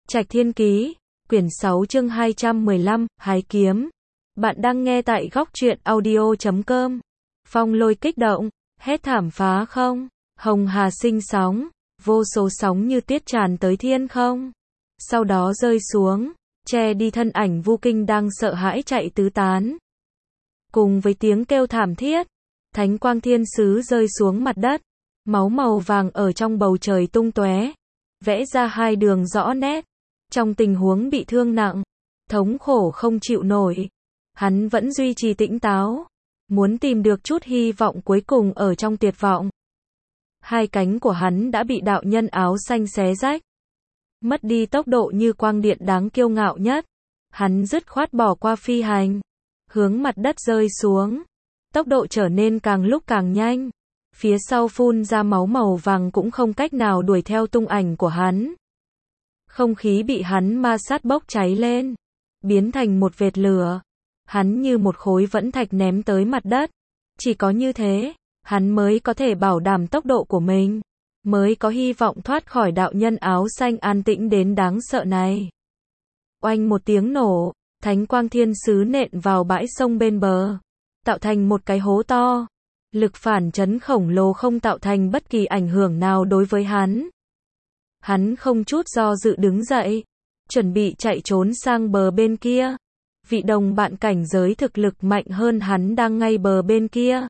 Trạch Thiên Ký, quyển 6 chương 215, Hái Kiếm. Bạn đang nghe tại góc truyện audio.com. Phong lôi kích động, hét thảm phá không, hồng hà sinh sóng, vô số sóng như tiết tràn tới thiên không. Sau đó rơi xuống, che đi thân ảnh Vu Kinh đang sợ hãi chạy tứ tán. Cùng với tiếng kêu thảm thiết, thánh quang thiên sứ rơi xuống mặt đất, máu màu vàng ở trong bầu trời tung tóe, vẽ ra hai đường rõ nét. Trong tình huống bị thương nặng, thống khổ không chịu nổi, hắn vẫn duy trì tỉnh táo, muốn tìm được chút hy vọng cuối cùng ở trong tuyệt vọng. Hai cánh của hắn đã bị đạo nhân áo xanh xé rách, mất đi tốc độ như quang điện đáng kiêu ngạo nhất. Hắn dứt khoát bỏ qua phi hành, hướng mặt đất rơi xuống, tốc độ trở nên càng lúc càng nhanh. Phía sau phun ra máu màu vàng cũng không cách nào đuổi theo tung ảnh của hắn. Không khí bị hắn ma sát bốc cháy lên, biến thành một vệt lửa. Hắn như một khối vẫn thạch ném tới mặt đất. Chỉ có như thế, hắn mới có thể bảo đảm tốc độ của mình, mới có hy vọng thoát khỏi đạo nhân áo xanh an tĩnh đến đáng sợ này. Oanh một tiếng nổ, thánh quang thiên sứ nện vào bãi sông bên bờ, tạo thành một cái hố to. Lực phản chấn khổng lồ không tạo thành bất kỳ ảnh hưởng nào đối với hắn. Hắn không chút do dự đứng dậy, chuẩn bị chạy trốn sang bờ bên kia. Vị đồng bạn cảnh giới thực lực mạnh hơn hắn đang ngay bờ bên kia.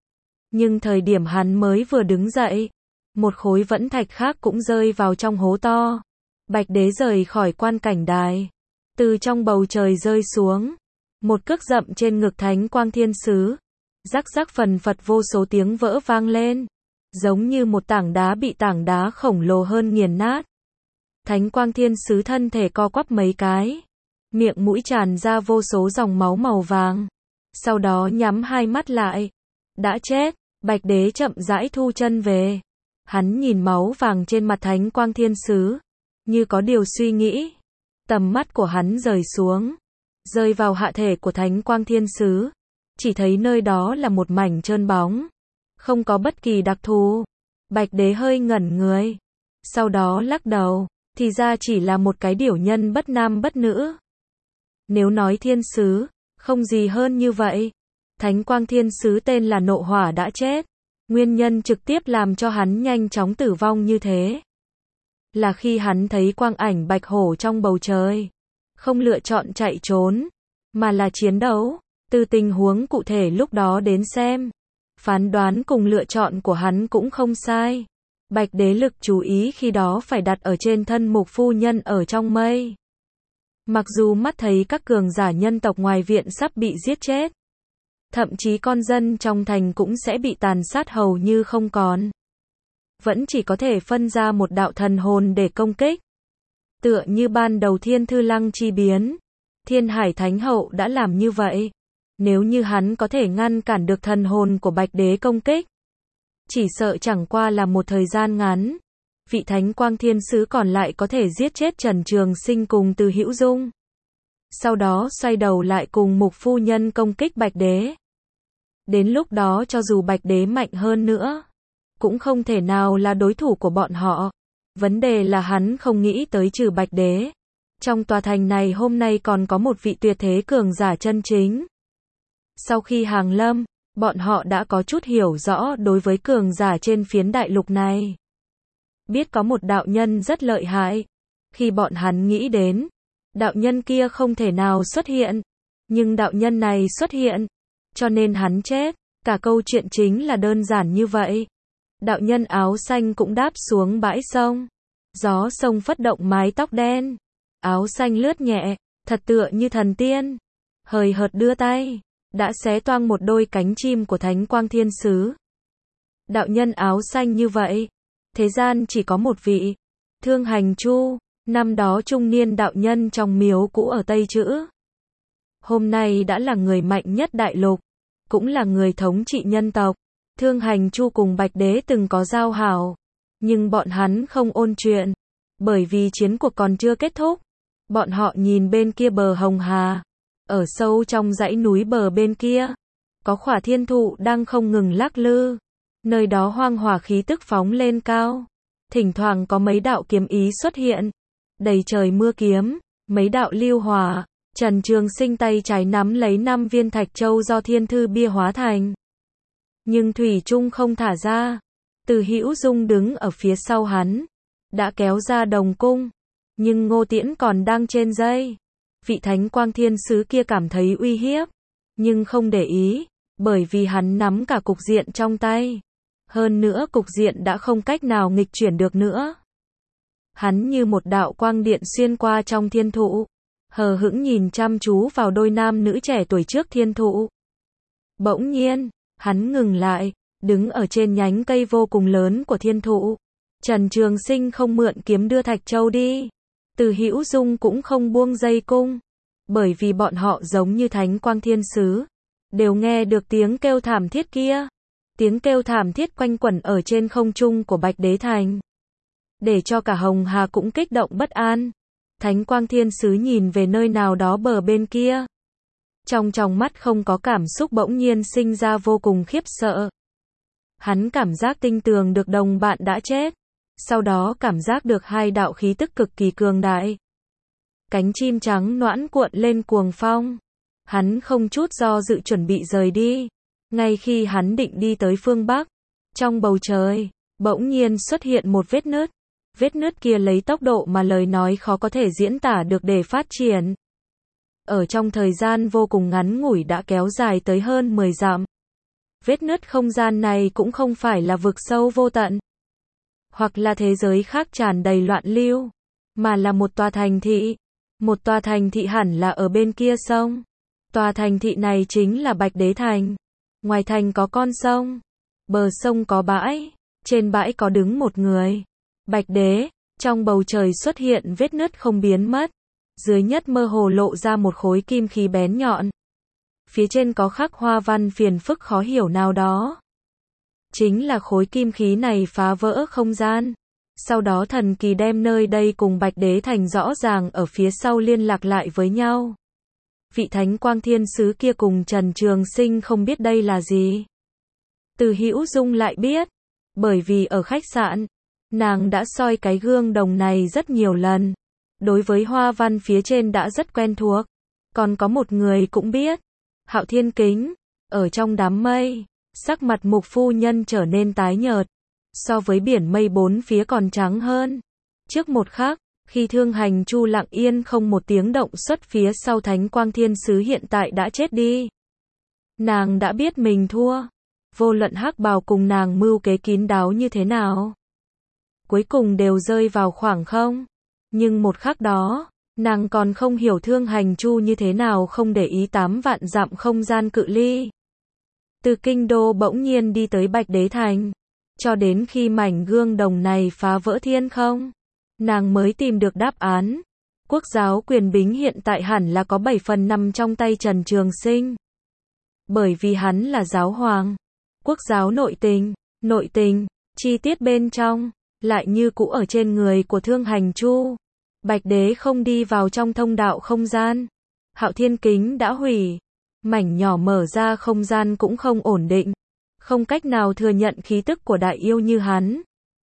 Nhưng thời điểm hắn mới vừa đứng dậy, một khối vẫn thạch khác cũng rơi vào trong hố to. Bạch Đế rời khỏi quan cảnh đài, từ trong bầu trời rơi xuống, một cước dậm trên ngực thánh quang thiên sứ. Rắc rắc phần phật vô số tiếng vỡ vang lên, giống như một tảng đá bị tảng đá khổng lồ hơn nghiền nát. Thánh quang thiên sứ thân thể co quắp mấy cái, miệng mũi tràn ra vô số dòng máu màu vàng, sau đó nhắm hai mắt lại. Đã chết. Bạch Đế chậm rãi thu chân về. Hắn nhìn máu vàng trên mặt thánh quang thiên sứ, như có điều suy nghĩ. Tầm mắt của hắn rời xuống, rơi vào hạ thể của thánh quang thiên sứ. Chỉ thấy nơi đó là một mảnh trơn bóng, không có bất kỳ đặc thù. Bạch Đế hơi ngẩn người, sau đó lắc đầu, thì ra chỉ là một cái điểu nhân bất nam bất nữ. Nếu nói thiên sứ, không gì hơn như vậy. Thánh quang thiên sứ tên là Nộ Hỏa đã chết. Nguyên nhân trực tiếp làm cho hắn nhanh chóng tử vong như thế, là khi hắn thấy quang ảnh bạch hổ trong bầu trời, không lựa chọn chạy trốn, mà là chiến đấu. Từ tình huống cụ thể lúc đó đến xem, phán đoán cùng lựa chọn của hắn cũng không sai. Bạch Đế lực chú ý khi đó phải đặt ở trên thân mục phu nhân ở trong mây. Mặc dù mắt thấy các cường giả nhân tộc ngoài viện sắp bị giết chết, thậm chí con dân trong thành cũng sẽ bị tàn sát hầu như không còn, vẫn chỉ có thể phân ra một đạo thần hồn để công kích. Tựa như ban đầu Thiên Thư Lăng chi biến, Thiên Hải Thánh Hậu đã làm như vậy. Nếu như hắn có thể ngăn cản được thần hồn của Bạch Đế công kích, chỉ sợ chẳng qua là một thời gian ngắn, vị thánh quang thiên sứ còn lại có thể giết chết Trần Trường Sinh cùng Từ Hữu Dung. Sau đó xoay đầu lại cùng mục phu nhân công kích Bạch Đế. Đến lúc đó cho dù Bạch Đế mạnh hơn nữa, cũng không thể nào là đối thủ của bọn họ. Vấn đề là hắn không nghĩ tới trừ Bạch Đế, trong tòa thành này hôm nay còn có một vị tuyệt thế cường giả chân chính. Sau khi hàng lâm, bọn họ đã có chút hiểu rõ đối với cường giả trên phiến đại lục này. Biết có một đạo nhân rất lợi hại. Khi bọn hắn nghĩ đến, đạo nhân kia không thể nào xuất hiện, nhưng đạo nhân này xuất hiện, cho nên hắn chết. Cả câu chuyện chính là đơn giản như vậy. Đạo nhân áo xanh cũng đáp xuống bãi sông. Gió sông phất động mái tóc đen. Áo xanh lướt nhẹ, thật tựa như thần tiên. Hời hợt đưa tay, đã xé toang một đôi cánh chim của thánh quang thiên sứ. Đạo nhân áo xanh như vậy, thế gian chỉ có một vị. Thương Hành Chu, năm đó trung niên đạo nhân trong miếu cũ ở Tây Chữ. Hôm nay đã là người mạnh nhất đại lục, cũng là người thống trị nhân tộc. Thương Hành Chu cùng Bạch Đế từng có giao hảo, nhưng bọn hắn không ôn chuyện, bởi vì chiến cuộc còn chưa kết thúc. Bọn họ nhìn bên kia bờ Hồng Hà, ở sâu trong dãy núi bờ bên kia, có khỏa thiên thụ đang không ngừng lắc lư. Nơi đó hoang hỏa khí tức phóng lên cao, thỉnh thoảng có mấy đạo kiếm ý xuất hiện, đầy trời mưa kiếm, mấy đạo lưu hỏa, Trần Trường Sinh tay trái nắm lấy 5 viên thạch châu do thiên thư bia hóa thành. Nhưng thủy chung không thả ra. Từ Hữu Dung đứng ở phía sau hắn, đã kéo ra đồng cung, nhưng Ngô Tiễn còn đang trên dây. Vị Thánh Quang Thiên Sứ kia cảm thấy uy hiếp, nhưng không để ý, bởi vì hắn nắm cả cục diện trong tay. Hơn nữa cục diện đã không cách nào nghịch chuyển được nữa. Hắn như một đạo quang điện xuyên qua trong thiên thụ, hờ hững nhìn chăm chú vào đôi nam nữ trẻ tuổi trước thiên thụ. Bỗng nhiên, hắn ngừng lại, đứng ở trên nhánh cây vô cùng lớn của thiên thụ. Trần Trường Sinh không mượn kiếm đưa thạch châu đi. Từ Hữu Dung cũng không buông dây cung, bởi vì bọn họ giống như Thánh Quang Thiên Sứ, đều nghe được tiếng kêu thảm thiết kia. Tiếng kêu thảm thiết quanh quẩn ở trên không trung của Bạch Đế Thành, để cho cả Hồng Hà cũng kích động bất an. Thánh Quang Thiên Sứ nhìn về nơi nào đó bờ bên kia. Trong tròng mắt không có cảm xúc, bỗng nhiên sinh ra vô cùng khiếp sợ. Hắn cảm giác tinh tường được đồng bạn đã chết. Sau đó cảm giác được 2 đạo khí tức cực kỳ cường đại. Cánh chim trắng noãn cuộn lên cuồng phong. Hắn không chút do dự chuẩn bị rời đi. Ngay khi hắn định đi tới phương Bắc, trong bầu trời, bỗng nhiên xuất hiện một vết nứt. Vết nứt kia lấy tốc độ mà lời nói khó có thể diễn tả được để phát triển. Ở trong thời gian vô cùng ngắn ngủi đã kéo dài tới hơn 10 dặm. Vết nứt không gian này cũng không phải là vực sâu vô tận, hoặc là thế giới khác tràn đầy loạn lưu, mà là một tòa thành thị. Một tòa thành thị hẳn là ở bên kia sông. Tòa thành thị này chính là Bạch Đế Thành. Ngoài thành có con sông, bờ sông có bãi, trên bãi có đứng một người. Bạch Đế, trong bầu trời xuất hiện vết nứt không biến mất. Dưới nhất mơ hồ lộ ra một khối kim khí bén nhọn. Phía trên có khắc hoa văn phiền phức khó hiểu nào đó. Chính là khối kim khí này phá vỡ không gian. Sau đó thần kỳ đem nơi đây cùng Bạch Đế Thành rõ ràng ở phía sau liên lạc lại với nhau. Vị Thánh Quang Thiên Sứ kia cùng Trần Trường Sinh không biết đây là gì. Từ Hữu Dung lại biết, bởi vì ở khách sạn, nàng đã soi cái gương đồng này rất nhiều lần. Đối với hoa văn phía trên đã rất quen thuộc. Còn có một người cũng biết, Hạo Thiên Kính, ở trong đám mây, sắc mặt Mục phu nhân trở nên tái nhợt, so với biển mây bốn phía còn trắng hơn. Trước một khắc, khi Thương Hành Chu lặng yên không một tiếng động xuất phía sau Thánh Quang Thiên Sứ hiện tại đã chết đi. Nàng đã biết mình thua. Vô luận Hắc Bào cùng nàng mưu kế kín đáo như thế nào, cuối cùng đều rơi vào khoảng không. Nhưng một khắc đó, nàng còn không hiểu Thương Hành Chu như thế nào không để ý 8 vạn dặm không gian cự ly. Từ kinh đô bỗng nhiên đi tới Bạch Đế Thành, cho đến khi mảnh gương đồng này phá vỡ thiên không, nàng mới tìm được đáp án. Quốc giáo quyền bính hiện tại hẳn là có 7 phần nằm trong tay Trần Trường Sinh. Bởi vì hắn là giáo hoàng. Quốc giáo nội tình, chi tiết bên trong, lại như cũ ở trên người của Thương Hành Chu. Bạch Đế không đi vào trong thông đạo không gian. Hạo Thiên Kính đã hủy. Mảnh nhỏ mở ra không gian cũng không ổn định. Không cách nào thừa nhận khí tức của đại yêu như hắn.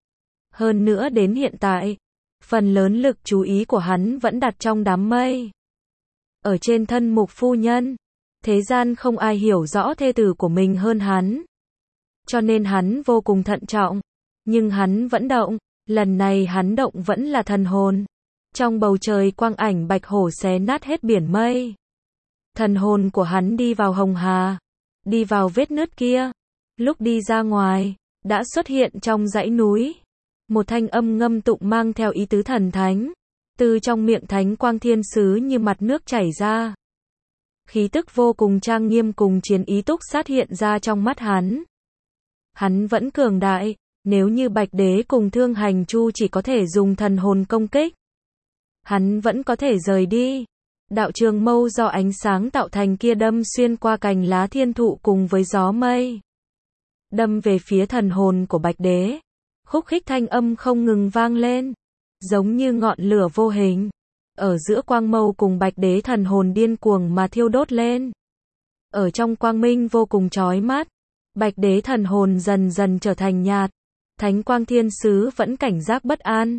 Hơn nữa đến hiện tại, phần lớn lực chú ý của hắn vẫn đặt trong đám mây. Ở trên thân Mục phu nhân, thế gian không ai hiểu rõ thê tử của mình hơn hắn. Cho nên hắn vô cùng thận trọng. Nhưng hắn vẫn động, lần này hắn động vẫn là thần hồn. Trong bầu trời quang ảnh bạch hổ xé nát hết biển mây. Thần hồn của hắn đi vào Hồng Hà, đi vào vết nứt kia. Lúc đi ra ngoài, đã xuất hiện trong dãy núi. Một thanh âm ngâm tụng mang theo ý tứ thần thánh. Từ trong miệng Thánh Quang Thiên Sứ như mặt nước chảy ra. Khí tức vô cùng trang nghiêm cùng chiến ý túc sát hiện ra trong mắt hắn. Hắn vẫn cường đại, nếu như Bạch Đế cùng Thương Hành Chu chỉ có thể dùng thần hồn công kích, hắn vẫn có thể rời đi. Đạo trường mâu do ánh sáng tạo thành kia đâm xuyên qua cành lá thiên thụ cùng với gió mây, đâm về phía thần hồn của Bạch Đế. Khúc khích thanh âm không ngừng vang lên, giống như ngọn lửa vô hình. Ở giữa quang mâu cùng Bạch Đế thần hồn điên cuồng mà thiêu đốt lên. Ở trong quang minh vô cùng chói mắt, Bạch Đế thần hồn dần dần trở thành nhạt. Thánh Quang Thiên Sứ vẫn cảnh giác bất an.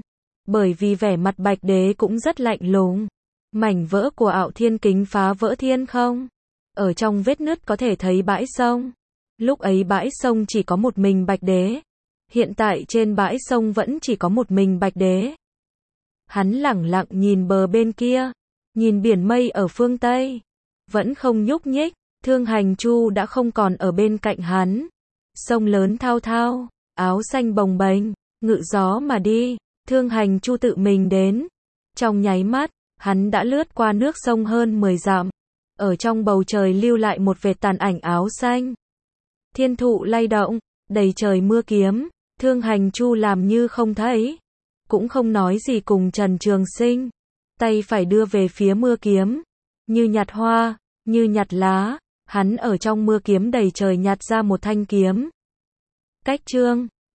Bởi vì vẻ mặt Bạch Đế cũng rất lạnh lùng. Mảnh vỡ của Ạo Thiên Kính phá vỡ thiên không. Ở trong vết nứt có thể thấy bãi sông. Lúc ấy bãi sông chỉ có một mình Bạch Đế. Hiện tại trên bãi sông vẫn chỉ có một mình Bạch Đế. Hắn lẳng lặng nhìn bờ bên kia, nhìn biển mây ở phương Tây, vẫn không nhúc nhích. Thương Hành Chu đã không còn ở bên cạnh hắn. Sông lớn thao thao, áo xanh bồng bềnh, ngự gió mà đi. Thương Hành Chu tự mình đến. Trong nháy mắt, hắn đã lướt qua nước sông hơn 10 dặm. Ở trong bầu trời lưu lại một vệt tàn ảnh áo xanh. Thiên thụ lay động, đầy trời mưa kiếm. Thương Hành Chu làm như không thấy, cũng không nói gì cùng Trần Trường Sinh. Tay phải đưa về phía mưa kiếm, như nhặt hoa, như nhặt lá. Hắn ở trong mưa kiếm đầy trời nhặt ra một thanh kiếm. Cách chương